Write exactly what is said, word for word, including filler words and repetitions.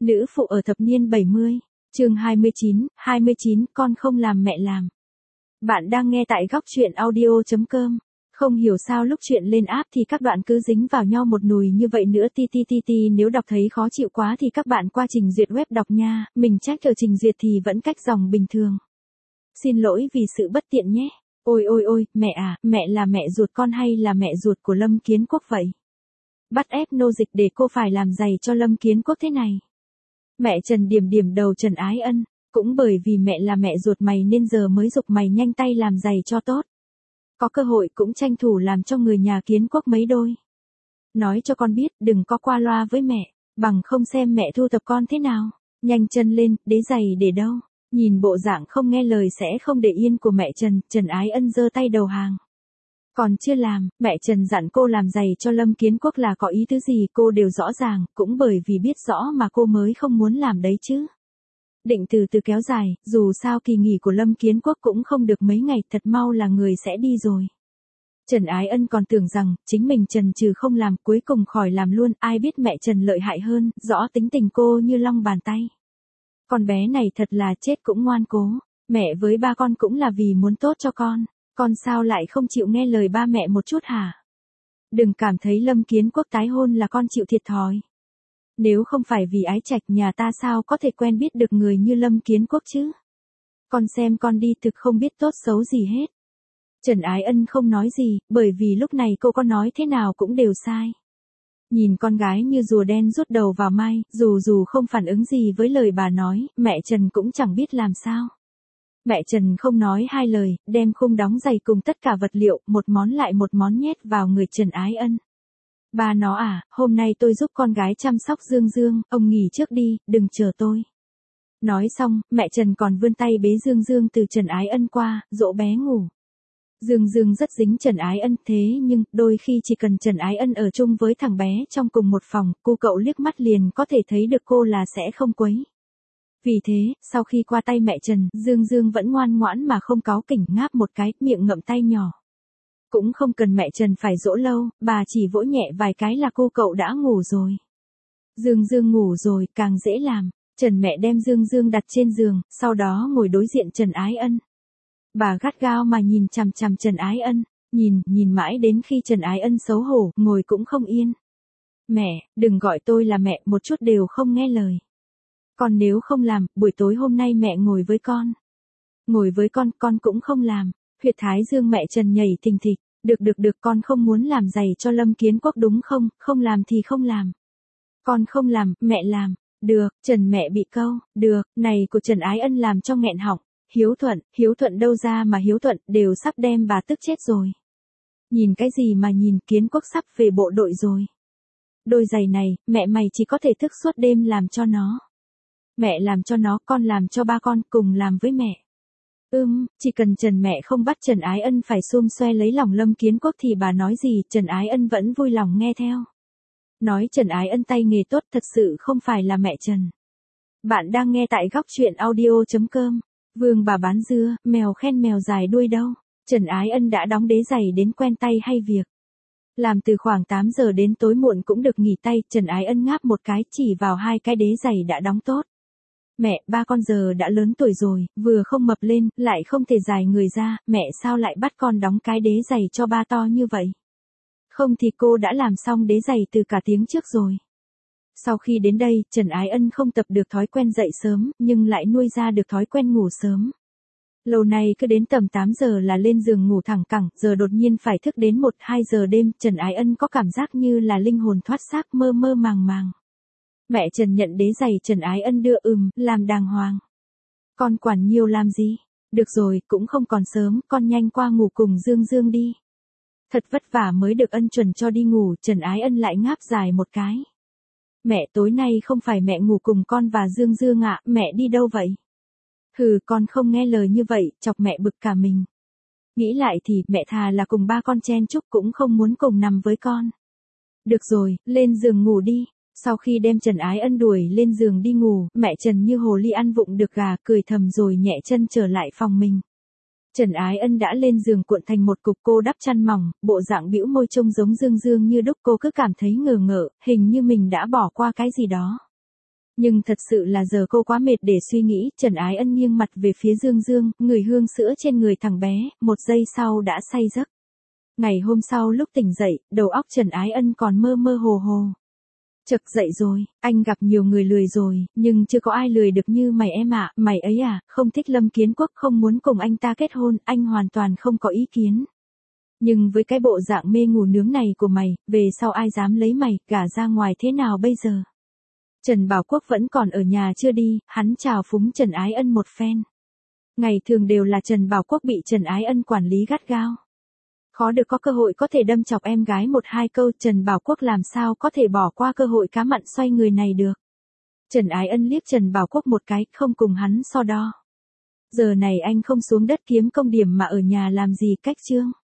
Nữ phụ ở thập niên bảy mươi, chương hai mươi chín, hai mươi chín, con không làm mẹ làm. Bạn đang nghe tại góc truyện audio chấm com. Không hiểu sao lúc chuyện lên app thì các đoạn cứ dính vào nhau một nùi như vậy nữa ti ti ti ti nếu đọc thấy khó chịu quá thì các bạn qua trình duyệt web đọc nha, mình check ở trình duyệt thì vẫn cách dòng bình thường. Xin lỗi vì sự bất tiện nhé. Ôi ôi ôi, mẹ à, mẹ là mẹ ruột con hay là mẹ ruột của Lâm Kiến Quốc vậy? Bắt ép nô dịch để cô phải làm giày cho Lâm Kiến Quốc thế này. Mẹ Trần điểm điểm đầu Trần Ái Ân, cũng bởi vì mẹ là mẹ ruột mày nên giờ mới giục mày nhanh tay làm giày cho tốt. Có cơ hội cũng tranh thủ làm cho người nhà Kiến Quốc mấy đôi. Nói cho con biết đừng có qua loa với mẹ, bằng không xem mẹ thu thập con thế nào. Nhanh chân lên, đế giày để đâu? Nhìn bộ dạng không nghe lời sẽ không để yên của mẹ Trần, Trần Ái Ân giơ tay đầu hàng. Còn chưa làm, mẹ Trần dặn cô làm giày cho Lâm Kiến Quốc là có ý tứ gì cô đều rõ ràng, cũng bởi vì biết rõ mà cô mới không muốn làm đấy chứ. Định từ từ kéo dài, dù sao kỳ nghỉ của Lâm Kiến Quốc cũng không được mấy ngày, thật mau là người sẽ đi rồi. Trần Ái Ân còn tưởng rằng, chính mình Trần trừ không làm, cuối cùng khỏi làm luôn, ai biết mẹ Trần lợi hại hơn, rõ tính tình cô như long bàn tay. Con bé này thật là chết cũng ngoan cố, mẹ với ba con cũng là vì muốn tốt cho con. Con sao lại không chịu nghe lời ba mẹ một chút hả? Đừng cảm thấy Lâm Kiến Quốc tái hôn là con chịu thiệt thòi. Nếu không phải vì ái trạch nhà ta sao có thể quen biết được người như Lâm Kiến Quốc chứ? Con xem con đi thực không biết tốt xấu gì hết. Trần Ái Ân không nói gì, bởi vì lúc này cô có nói thế nào cũng đều sai. Nhìn con gái như rùa đen rút đầu vào mai, dù dù không phản ứng gì với lời bà nói, mẹ Trần cũng chẳng biết làm sao. Mẹ Trần không nói hai lời, đem khung đóng giày cùng tất cả vật liệu, một món lại một món nhét vào người Trần Ái Ân. Bà nó à, hôm nay tôi giúp con gái chăm sóc Dương Dương, ông nghỉ trước đi, đừng chờ tôi. Nói xong, mẹ Trần còn vươn tay bế Dương Dương từ Trần Ái Ân qua, dỗ bé ngủ. Dương Dương rất dính Trần Ái Ân, thế nhưng, đôi khi chỉ cần Trần Ái Ân ở chung với thằng bé trong cùng một phòng, cô cậu liếc mắt liền có thể thấy được cô là sẽ không quấy. Vì thế, sau khi qua tay mẹ Trần, Dương Dương vẫn ngoan ngoãn mà không cáu kỉnh, ngáp một cái, miệng ngậm tay nhỏ. Cũng không cần mẹ Trần phải dỗ lâu, bà chỉ vỗ nhẹ vài cái là cô cậu đã ngủ rồi. Dương Dương ngủ rồi, càng dễ làm. Trần mẹ đem Dương Dương đặt trên giường, sau đó ngồi đối diện Trần Ái Ân. Bà gắt gao mà nhìn chằm chằm Trần Ái Ân, nhìn, nhìn mãi đến khi Trần Ái Ân xấu hổ, ngồi cũng không yên. Mẹ, đừng gọi tôi là mẹ, một chút đều không nghe lời. Con nếu không làm, buổi tối hôm nay mẹ ngồi với con. Ngồi với con, con cũng không làm. Huyệt thái dương mẹ Trần nhảy thình thịch. Được được được, con không muốn làm giày cho Lâm Kiến Quốc đúng không, không làm thì không làm. Con không làm, mẹ làm. Được, Trần mẹ bị câu, được, này của Trần Ái Ân làm cho nghẹn họng. Hiếu Thuận, Hiếu Thuận đâu ra mà Hiếu Thuận, đều sắp đem bà tức chết rồi. Nhìn cái gì mà nhìn, Kiến Quốc sắp về bộ đội rồi. Đôi giày này, mẹ mày chỉ có thể thức suốt đêm làm cho nó. Mẹ làm cho nó, con làm cho ba con, cùng làm với mẹ. Ưm, chỉ cần Trần mẹ không bắt Trần Ái Ân phải xum xoe lấy lòng Lâm Kiến Quốc thì bà nói gì, Trần Ái Ân vẫn vui lòng nghe theo. Nói Trần Ái Ân tay nghề tốt thật sự không phải là mẹ Trần. Bạn đang nghe tại góc truyện audio chấm com. Vương bà bán dưa, mèo khen mèo dài đuôi đâu. Trần Ái Ân đã đóng đế giày đến quen tay hay việc. Làm từ khoảng tám giờ đến tối muộn cũng được nghỉ tay, Trần Ái Ân ngáp một cái chỉ vào hai cái đế giày đã đóng tốt. Mẹ, ba con giờ đã lớn tuổi rồi, vừa không mập lên, lại không thể dài người ra, mẹ sao lại bắt con đóng cái đế giày cho ba to như vậy? Không thì cô đã làm xong đế giày từ cả tiếng trước rồi. Sau khi đến đây, Trần Ái Ân không tập được thói quen dậy sớm, nhưng lại nuôi ra được thói quen ngủ sớm. Lâu nay cứ đến tầm tám giờ là lên giường ngủ thẳng cẳng, giờ đột nhiên phải thức đến một hai giờ đêm, Trần Ái Ân có cảm giác như là linh hồn thoát xác, mơ mơ màng màng. Mẹ Trần nhận đế giày, Trần Ái Ân đưa ừm, làm đàng hoàng. Con quản nhiều làm gì? Được rồi, cũng không còn sớm, con nhanh qua ngủ cùng Dương Dương đi. Thật vất vả mới được ân chuẩn cho đi ngủ, Trần Ái Ân lại ngáp dài một cái. Mẹ tối nay không phải mẹ ngủ cùng con và Dương Dương ạ, mẹ đi đâu vậy? Hừ, con không nghe lời như vậy, chọc mẹ bực cả mình. Nghĩ lại thì, mẹ thà là cùng ba con chen chúc cũng không muốn cùng nằm với con. Được rồi, lên giường ngủ đi. Sau khi đem Trần Ái Ân đuổi lên giường đi ngủ, mẹ Trần như hồ ly ăn vụng được gà, cười thầm rồi nhẹ chân trở lại phòng mình. Trần Ái Ân đã lên giường cuộn thành một cục, cô đắp chăn mỏng, bộ dạng bĩu môi trông giống Dương Dương như đúc, cô cứ cảm thấy ngờ ngợ, hình như mình đã bỏ qua cái gì đó. Nhưng thật sự là giờ cô quá mệt để suy nghĩ, Trần Ái Ân nghiêng mặt về phía Dương Dương, ngửi hương sữa trên người thằng bé, một giây sau đã say giấc. Ngày hôm sau lúc tỉnh dậy, đầu óc Trần Ái Ân còn mơ mơ hồ hồ. Chực dậy rồi, anh gặp nhiều người lười rồi, nhưng chưa có ai lười được như mày em ạ, mày ấy à, không thích Lâm Kiến Quốc, không muốn cùng anh ta kết hôn, anh hoàn toàn không có ý kiến. Nhưng với cái bộ dạng mê ngủ nướng này của mày, về sau ai dám lấy mày, gả ra ngoài thế nào bây giờ? Trần Bảo Quốc vẫn còn ở nhà chưa đi, hắn chào phúng Trần Ái Ân một phen. Ngày thường đều là Trần Bảo Quốc bị Trần Ái Ân quản lý gắt gao. Khó được có cơ hội có thể đâm chọc em gái một hai câu, Trần Bảo Quốc làm sao có thể bỏ qua cơ hội cá mặn xoay người này được. Trần Ái Ân liếc Trần Bảo Quốc một cái, không cùng hắn so đo. Giờ này anh không xuống đất kiếm công điểm mà ở nhà làm gì cách chương.